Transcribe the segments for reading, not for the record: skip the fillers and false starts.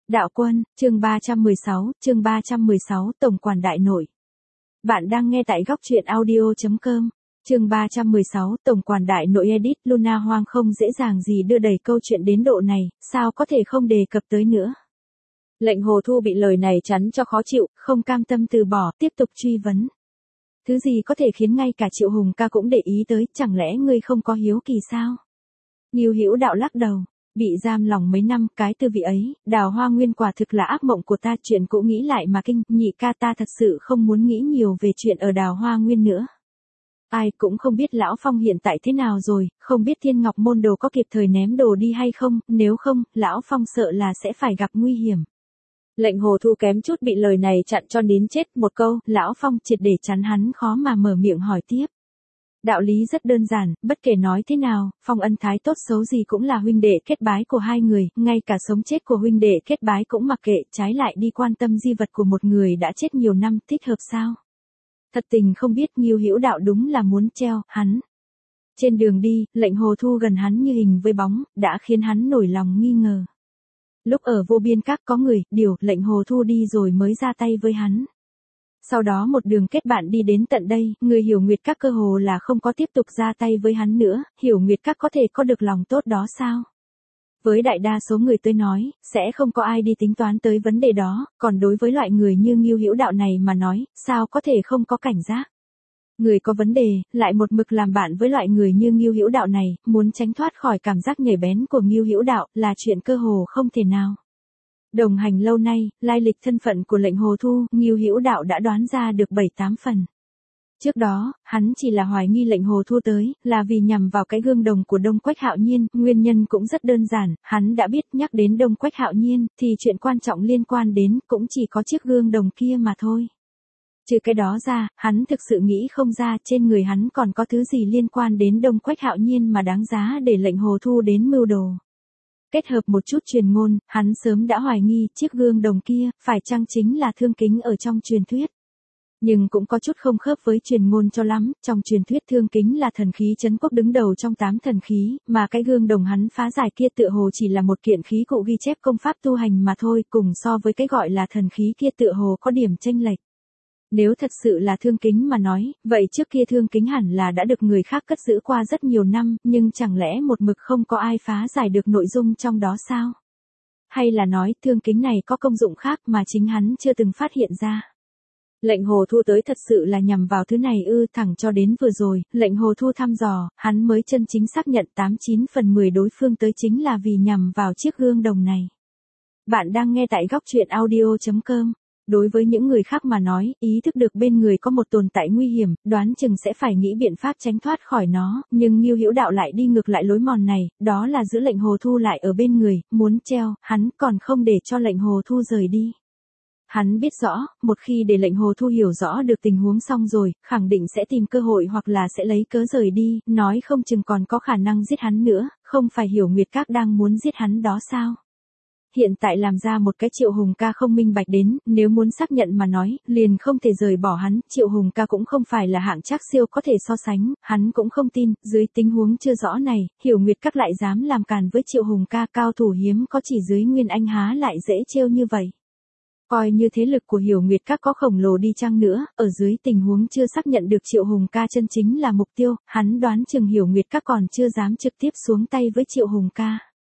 Đạo Quân, chương 316, Tổng quản đại nội. Bạn đang nghe tại góc truyện audio.com. Chương 316, Tổng quản đại nội edit. Luna Hoang không dễ dàng gì đưa đẩy câu chuyện đến độ này, sao có thể không đề cập tới nữa. Lệnh Hồ Thu bị lời này chắn cho khó chịu, không cam tâm từ bỏ, tiếp tục truy vấn. Thứ gì có thể khiến ngay cả Triệu Hùng ca cũng để ý tới, chẳng lẽ ngươi không có hiếu kỳ sao? Ngưu Hữu Đạo lắc đầu. Bị giam lòng mấy năm, cái tư vị ấy, Đào Hoa Nguyên quả thực là ác mộng của ta, chuyện cũ nghĩ lại mà kinh, nhị ca ta thật sự không muốn nghĩ nhiều về chuyện ở Đào Hoa Nguyên nữa. Ai cũng không biết Lão Phong hiện tại thế nào rồi, không biết Thiên Ngọc môn đồ có kịp thời ném đồ đi hay không, nếu không, Lão Phong sợ là sẽ phải gặp nguy hiểm. Lệnh Hồ Thu kém chút bị lời này chặn cho nín chết một câu, Lão Phong triệt để chắn hắn khó mà mở miệng hỏi tiếp. Đạo lý rất đơn giản, bất kể nói thế nào, Phong ân thái tốt xấu gì cũng là huynh đệ kết bái của hai người, ngay cả sống chết của huynh đệ kết bái cũng mặc kệ, trái lại đi quan tâm di vật của một người đã chết nhiều năm, thích hợp sao? Thật tình không biết Ngưu Hữu Đạo đúng là muốn treo hắn. Trên đường đi, Lệnh Hồ Thu gần hắn như hình với bóng, đã khiến hắn nổi lòng nghi ngờ. Lúc ở Vô Biên Các có người, điều Lệnh Hồ Thu đi rồi mới ra tay với hắn. Sau đó một đường kết bạn đi đến tận đây, người Hiểu Nguyệt Các cơ hồ là không có tiếp tục ra tay với hắn nữa, Hiểu Nguyệt Các có thể có được lòng tốt đó sao? Với đại đa số người tới nói, sẽ không có ai đi tính toán tới vấn đề đó, còn đối với loại người như Ngưu Hữu Đạo này mà nói, sao có thể không có cảnh giác? Người có vấn đề, lại một mực làm bạn với loại người như Ngưu Hữu Đạo này, muốn tránh thoát khỏi cảm giác nhạy bén của Ngưu Hữu Đạo là chuyện cơ hồ không thể nào. Đồng hành lâu nay, lai lịch thân phận của Lệnh Hồ Thu, Ngưu Hữu Đạo đã đoán ra được 7-8 phần. Trước đó, hắn chỉ là hoài nghi Lệnh Hồ Thu tới, là vì nhằm vào cái gương đồng của Đông Quách Hạo Nhiên, nguyên nhân cũng rất đơn giản, hắn đã biết nhắc đến Đông Quách Hạo Nhiên, thì chuyện quan trọng liên quan đến cũng chỉ có chiếc gương đồng kia mà thôi. Trừ cái đó ra, hắn thực sự nghĩ không ra trên người hắn còn có thứ gì liên quan đến Đông Quách Hạo Nhiên mà đáng giá để Lệnh Hồ Thu đến mưu đồ. Kết hợp một chút truyền ngôn, hắn sớm đã hoài nghi chiếc gương đồng kia, phải chăng chính là Thương Kính ở trong truyền thuyết. Nhưng cũng có chút không khớp với truyền ngôn cho lắm, trong truyền thuyết Thương Kính là thần khí trấn quốc đứng đầu trong 8 thần khí, mà cái gương đồng hắn phá giải kia tựa hồ chỉ là một kiện khí cụ ghi chép công pháp tu hành mà thôi, cùng so với cái gọi là thần khí kia tựa hồ có điểm chênh lệch. Nếu thật sự là Thương Kính mà nói, vậy trước kia Thương Kính hẳn là đã được người khác cất giữ qua rất nhiều năm, nhưng chẳng lẽ một mực không có ai phá giải được nội dung trong đó sao? Hay là nói Thương Kính này có công dụng khác mà chính hắn chưa từng phát hiện ra? Lệnh Hồ Thu tới thật sự là nhằm vào thứ này thẳng cho đến vừa rồi, Lệnh Hồ Thu thăm dò, hắn mới chân chính xác nhận 89 phần 10 đối phương tới chính là vì nhằm vào chiếc gương đồng này. Bạn đang nghe tại góc truyện audio.com. Đối với những người khác mà nói, ý thức được bên người có một tồn tại nguy hiểm, đoán chừng sẽ phải nghĩ biện pháp tránh thoát khỏi nó, nhưng Ngưu Hữu Đạo lại đi ngược lại lối mòn này, đó là giữ Lệnh Hồ Thu lại ở bên người, muốn treo, hắn còn không để cho Lệnh Hồ Thu rời đi. Hắn biết rõ, một khi để Lệnh Hồ Thu hiểu rõ được tình huống xong rồi, khẳng định sẽ tìm cơ hội hoặc là sẽ lấy cớ rời đi, nói không chừng còn có khả năng giết hắn nữa, không phải Hiểu Nguyệt Các đang muốn giết hắn đó sao? Hiện tại làm ra một cái Triệu Hùng ca không minh bạch đến, nếu muốn xác nhận mà nói, liền không thể rời bỏ hắn, Triệu Hùng ca cũng không phải là hạng trác siêu có thể so sánh, hắn cũng không tin, dưới tình huống chưa rõ này, Hiểu Nguyệt Các lại dám làm càn với Triệu Hùng ca, cao thủ hiếm có chỉ dưới Nguyên Anh há lại dễ trêu như vậy. Coi như thế lực của Hiểu Nguyệt Các có khổng lồ đi chăng nữa, ở dưới tình huống chưa xác nhận được Triệu Hùng ca chân chính là mục tiêu, hắn đoán chừng Hiểu Nguyệt Các còn chưa dám trực tiếp xuống tay với Triệu Hùng ca.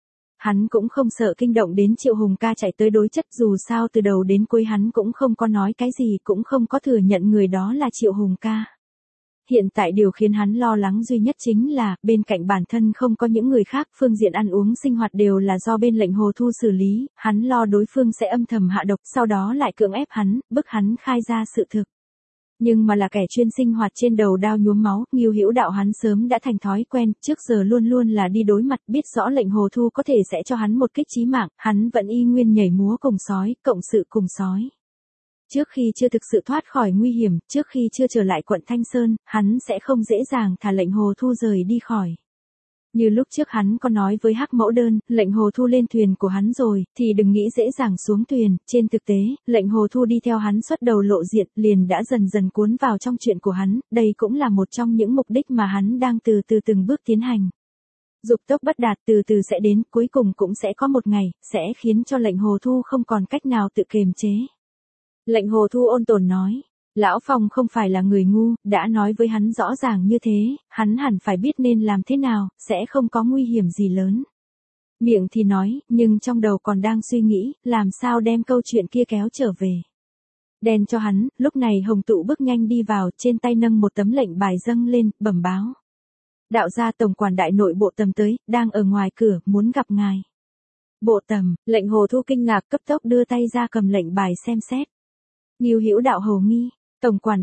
Hắn cũng không sợ kinh động đến Triệu Hùng ca chạy tới đối chất, dù sao từ đầu đến cuối hắn cũng không có nói cái gì, cũng không có thừa nhận người đó là Triệu Hùng ca. Hiện tại điều khiến hắn lo lắng duy nhất chính là, bên cạnh bản thân không có những người khác, phương diện ăn uống sinh hoạt đều là do bên Lệnh Hồ Thu xử lý, hắn lo đối phương sẽ âm thầm hạ độc, sau đó lại cưỡng ép hắn, bức hắn khai ra sự thực. Nhưng mà là kẻ chuyên sinh hoạt trên đầu đao nhuốm máu, Ngưu Hữu Đạo hắn sớm đã thành thói quen, trước giờ luôn luôn là đi đối mặt, biết rõ Lệnh Hồ Thu có thể sẽ cho hắn một kích chí mạng, hắn vẫn y nguyên nhảy múa cùng sói, cộng sự cùng sói. Trước khi chưa thực sự thoát khỏi nguy hiểm, trước khi chưa trở lại quận Thanh Sơn, hắn sẽ không dễ dàng thả Lệnh Hồ Thu rời đi khỏi. Như lúc trước hắn có nói với Hắc Mẫu Đơn, Lệnh Hồ Thu lên thuyền của hắn rồi, thì đừng nghĩ dễ dàng xuống thuyền, trên thực tế, Lệnh Hồ Thu đi theo hắn xuất đầu lộ diện, liền đã dần dần cuốn vào trong chuyện của hắn, đây cũng là một trong những mục đích mà hắn đang từ từ từng bước tiến hành. Dục tốc bất đạt từ từ sẽ đến, cuối cùng cũng sẽ có một ngày, sẽ khiến cho lệnh Hồ Thu không còn cách nào tự kiềm chế. Lệnh Hồ Thu ôn tồn nói, Lão Phong không phải là người ngu, đã nói với hắn rõ ràng như thế, hắn hẳn phải biết nên làm thế nào, sẽ không có nguy hiểm gì lớn. Miệng thì nói, nhưng trong đầu còn đang suy nghĩ, làm sao đem câu chuyện kia kéo trở về. Đèn cho hắn, lúc này Hồng Tụ bước nhanh đi vào, trên tay nâng một tấm lệnh bài dâng lên, bẩm báo. Đạo gia tổng quản đại nội Bộ Tầm tới, đang ở ngoài cửa, muốn gặp ngài. Bộ Tầm, lệnh Hồ Thu kinh ngạc cấp tốc đưa tay ra cầm lệnh bài xem xét. Ngưu Hữu Đạo hồ nghi, tổng quản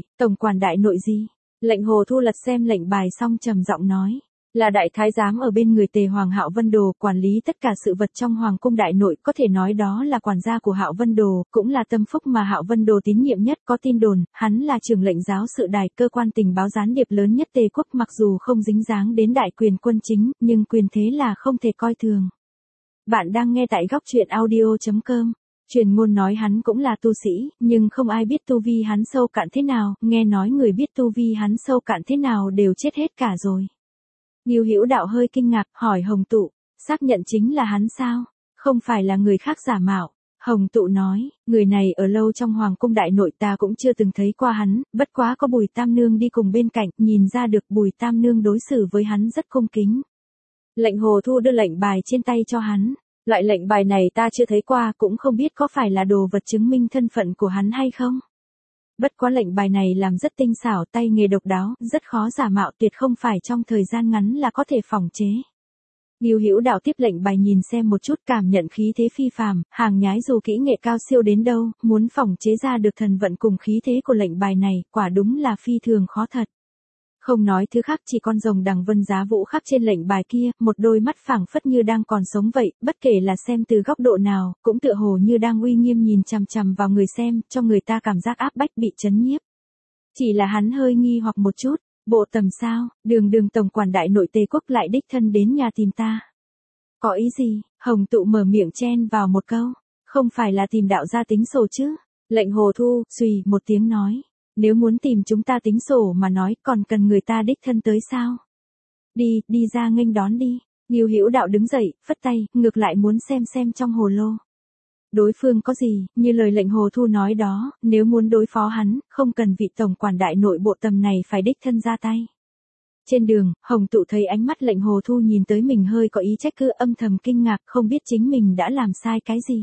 đại nội gì? Lệnh Hồ Thu lật xem lệnh bài xong trầm giọng nói. Là đại thái giám ở bên người Tề Hoàng Hạo Vân Đồ, quản lý tất cả sự vật trong hoàng cung đại nội, có thể nói đó là quản gia của Hạo Vân Đồ, cũng là tâm phúc mà Hạo Vân Đồ tín nhiệm nhất. Có tin đồn, hắn là trưởng lệnh giáo sự đài, cơ quan tình báo gián điệp lớn nhất Tề quốc, mặc dù không dính dáng đến đại quyền quân chính, nhưng quyền thế là không thể coi thường. Bạn đang nghe tại góc truyện audio.com. Truyền ngôn nói hắn cũng là tu sĩ, nhưng không ai biết tu vi hắn sâu cạn thế nào, nghe nói người biết tu vi hắn sâu cạn thế nào đều chết hết cả rồi. Ngưu Hữu Đạo hơi kinh ngạc, hỏi Hồng Tụ, xác nhận chính là hắn sao? Không phải là người khác giả mạo. Hồng Tụ nói, người này ở lâu trong hoàng cung đại nội ta cũng chưa từng thấy qua hắn, bất quá có Bùi Tam Nương đi cùng bên cạnh, nhìn ra được Bùi Tam Nương đối xử với hắn rất cung kính. Lệnh Hồ Thu đưa lệnh bài trên tay cho hắn. Loại lệnh bài này ta chưa thấy qua, cũng không biết có phải là đồ vật chứng minh thân phận của hắn hay không. Bất quá lệnh bài này làm rất tinh xảo, tay nghề độc đáo, rất khó giả mạo, tuyệt không phải trong thời gian ngắn là có thể phỏng chế. Ngưu Hữu Đạo tiếp lệnh bài nhìn xem một chút, cảm nhận khí thế phi phàm, hàng nhái dù kỹ nghệ cao siêu đến đâu, muốn phỏng chế ra được thần vận cùng khí thế của lệnh bài này, quả đúng là phi thường khó thật. Không nói thứ khác, chỉ con rồng đằng vân giá vũ khắc trên lệnh bài kia, một đôi mắt phảng phất như đang còn sống vậy, bất kể là xem từ góc độ nào, cũng tựa hồ như đang uy nghiêm nhìn chằm chằm vào người xem, cho người ta cảm giác áp bách bị chấn nhiếp. Chỉ là hắn hơi nghi hoặc một chút, Bộ Tầm sao, đường tổng quản đại nội Tề quốc lại đích thân đến nhà tìm ta. Có ý gì? Hồng Tụ mở miệng chen vào một câu, không phải là tìm đạo gia tính sổ chứ? Lệnh Hồ Thu, xùy một tiếng nói. Nếu muốn tìm chúng ta tính sổ mà nói, còn cần người ta đích thân tới sao? Đi ra nghênh đón đi. Ngưu Hữu Đạo đứng dậy, phất tay, ngược lại muốn xem trong hồ lô. Đối phương có gì, như lời lệnh Hồ Thu nói đó, nếu muốn đối phó hắn, không cần vị tổng quản đại nội Bộ Tầm này phải đích thân ra tay. Trên đường, Hồng Tụ thấy ánh mắt lệnh Hồ Thu nhìn tới mình hơi có ý trách cứ, âm thầm kinh ngạc, không biết chính mình đã làm sai cái gì.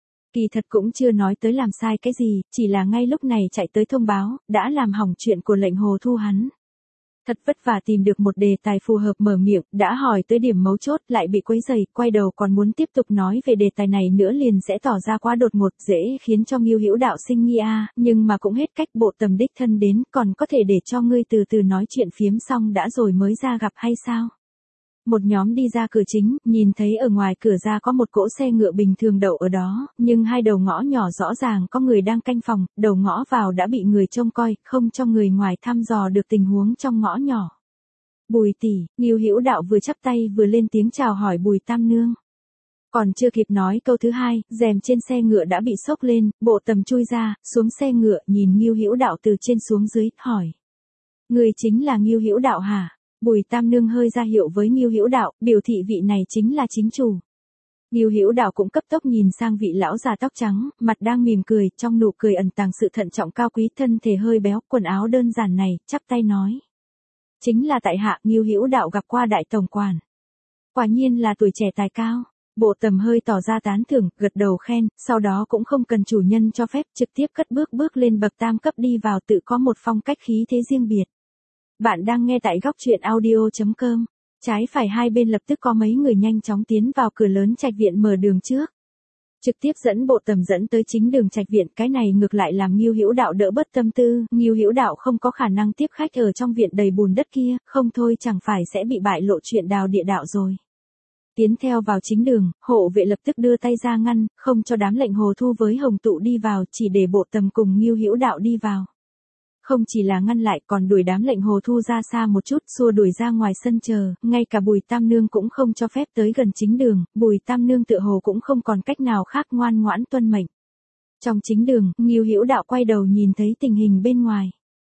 Kỳ thật cũng chưa nói tới làm sai cái gì, chỉ là ngay lúc này chạy tới thông báo, đã làm hỏng chuyện của lệnh Hồ Thu hắn. Thật vất vả tìm được một đề tài phù hợp mở miệng, đã hỏi tới điểm mấu chốt lại bị quấy rầy, quay đầu còn muốn tiếp tục nói về đề tài này nữa liền sẽ tỏ ra quá đột ngột, dễ khiến cho Ngưu Hữu Đạo sinh nghi a, nhưng mà cũng hết cách, Bộ Tầm đích thân đến, còn có thể để cho ngươi từ từ nói chuyện phiếm xong đã rồi mới ra gặp hay sao? Một nhóm đi ra cửa chính, nhìn thấy ở ngoài cửa ra có một cỗ xe ngựa bình thường đậu ở đó, nhưng hai đầu ngõ nhỏ rõ ràng có người đang canh phòng, đầu ngõ vào đã bị người trông coi, không cho người ngoài thăm dò được tình huống trong ngõ nhỏ. Bùi tỷ, Ngưu Hữu Đạo vừa chắp tay vừa lên tiếng chào hỏi Bùi Tam Nương. Còn chưa kịp nói câu thứ hai, rèm trên xe ngựa đã bị xốc lên, Bộ Tầm chui ra, xuống xe ngựa, nhìn Ngưu Hữu Đạo từ trên xuống dưới, hỏi. Người chính là Ngưu Hữu Đạo hả? Bùi Tam Nương hơi ra hiệu với Ngưu Hữu Đạo, biểu thị vị này chính là chính chủ. Ngưu Hữu Đạo cũng cấp tốc nhìn sang vị lão già tóc trắng, mặt đang mỉm cười, trong nụ cười ẩn tàng sự thận trọng cao quý, thân thể hơi béo, quần áo đơn giản này, chắp tay nói. Chính là tại hạ, Ngưu Hữu Đạo gặp qua đại tổng quản. Quả nhiên là tuổi trẻ tài cao. Bộ Tầm hơi tỏ ra tán thưởng, gật đầu khen, sau đó cũng không cần chủ nhân cho phép, trực tiếp cất bước lên bậc tam cấp đi vào, tự có một phong cách khí thế riêng biệt. Bạn đang nghe tại góc truyện audio.com. Trái phải hai bên lập tức có mấy người nhanh chóng tiến vào cửa lớn trạch viện mở đường trước. Trực tiếp dẫn Bộ Tầm dẫn tới chính đường trạch viện, cái này ngược lại làm Ngưu Hữu Đạo đỡ bớt tâm tư, Ngưu Hữu Đạo không có khả năng tiếp khách ở trong viện đầy bùn đất kia, không thôi chẳng phải sẽ bị bại lộ chuyện đào địa đạo rồi. Tiến theo vào chính đường, hộ vệ lập tức đưa tay ra ngăn, không cho đám lệnh Hồ Thu với Hồng Tụ đi vào, chỉ để Bộ Tầm cùng Ngưu Hữu Đạo đi vào. Không chỉ là ngăn lại, còn đuổi đám lệnh Hồ Thu ra xa một chút, xua đuổi ra ngoài sân chờ, ngay cả Bùi Tam Nương cũng không cho phép tới gần chính đường, Bùi Tam Nương tựa hồ cũng không còn cách nào khác, ngoan ngoãn tuân mệnh. Trong chính đường, Ngưu Hữu Đạo quay đầu nhìn thấy tình hình bên ngoài.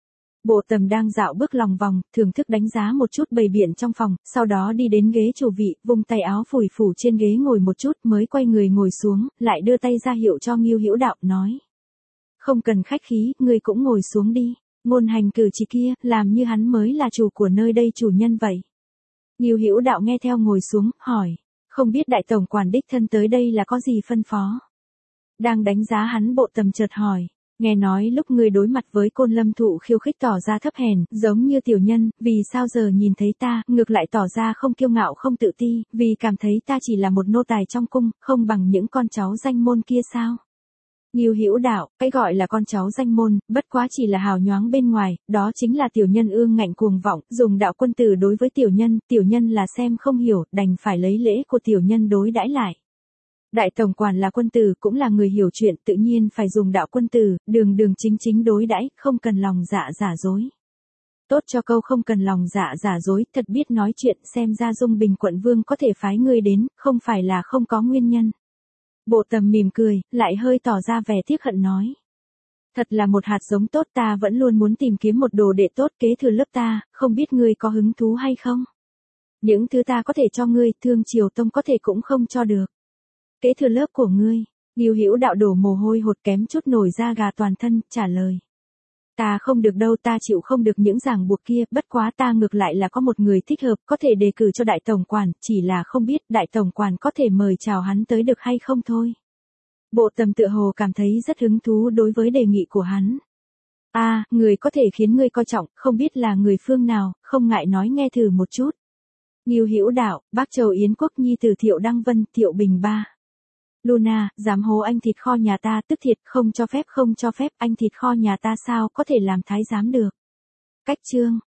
Bộ Tầm đang dạo bước lòng vòng, thưởng thức đánh giá một chút bày biện trong phòng, sau đó đi đến ghế chủ vị, vung tay áo phủi phủ trên ghế ngồi một chút mới quay người ngồi xuống, lại đưa tay ra hiệu cho Ngưu Hữu Đạo, nói. Không cần khách khí, ngươi cũng ngồi xuống đi. Ngôn hành cử chỉ kia, làm như hắn mới là chủ của nơi đây chủ nhân vậy. Ngưu Hữu Đạo nghe theo ngồi xuống, hỏi. Không biết đại tổng quản đích thân tới đây là có gì phân phó? Đang đánh giá hắn, Bộ Tầm chợt hỏi. Nghe nói lúc ngươi đối mặt với Côn Lâm Thụ khiêu khích tỏ ra thấp hèn, giống như tiểu nhân, vì sao giờ nhìn thấy ta, ngược lại tỏ ra không kiêu ngạo không tự ti, vì cảm thấy ta chỉ là một nô tài trong cung, không bằng những con cháu danh môn kia sao? Ngưu Hữu Đạo, cái gọi là con cháu danh môn, bất quá chỉ là hào nhoáng bên ngoài, đó chính là tiểu nhân ương ngạnh cuồng vọng, dùng đạo quân tử đối với tiểu nhân là xem không hiểu, đành phải lấy lễ của tiểu nhân đối đãi lại. Đại tổng quản là quân tử cũng là người hiểu chuyện, tự nhiên phải dùng đạo quân tử, đường đường chính chính đối đãi, không cần lòng dạ giả dối. Tốt cho câu không cần lòng dạ giả dối, thật biết nói chuyện, xem ra Dung Bình quận vương có thể phái ngươi đến, không phải là không có nguyên nhân. Bộ Tầm mỉm cười, lại hơi tỏ ra vẻ tiếc hận nói. Thật là một hạt giống tốt, ta vẫn luôn muốn tìm kiếm một đồ đệ tốt kế thừa lớp ta, không biết ngươi có hứng thú hay không? Những thứ ta có thể cho ngươi, Thương Triều Tông có thể cũng không cho được. Kế thừa lớp của ngươi, Ngưu Hữu Đạo đổ mồ hôi hột kém chút nổi da gà toàn thân, trả lời. Ta không được đâu, ta chịu không được những ràng buộc kia, bất quá ta ngược lại là có một người thích hợp, có thể đề cử cho đại tổng quản, chỉ là không biết đại tổng quản có thể mời chào hắn tới được hay không thôi. Bộ Tầm tựa hồ cảm thấy rất hứng thú đối với đề nghị của hắn. Người có thể khiến ngươi coi trọng, không biết là người phương nào, không ngại nói nghe thử một chút. Ngưu Hữu Đạo, Bắc Châu Yến Quốc nhi tử Thiệu Đăng Vân, Thiệu Bình Ba. Luna, dám hố anh thịt kho nhà ta, tức thiệt, không cho phép, anh thịt kho nhà ta sao có thể làm thái giám được. Cách chương.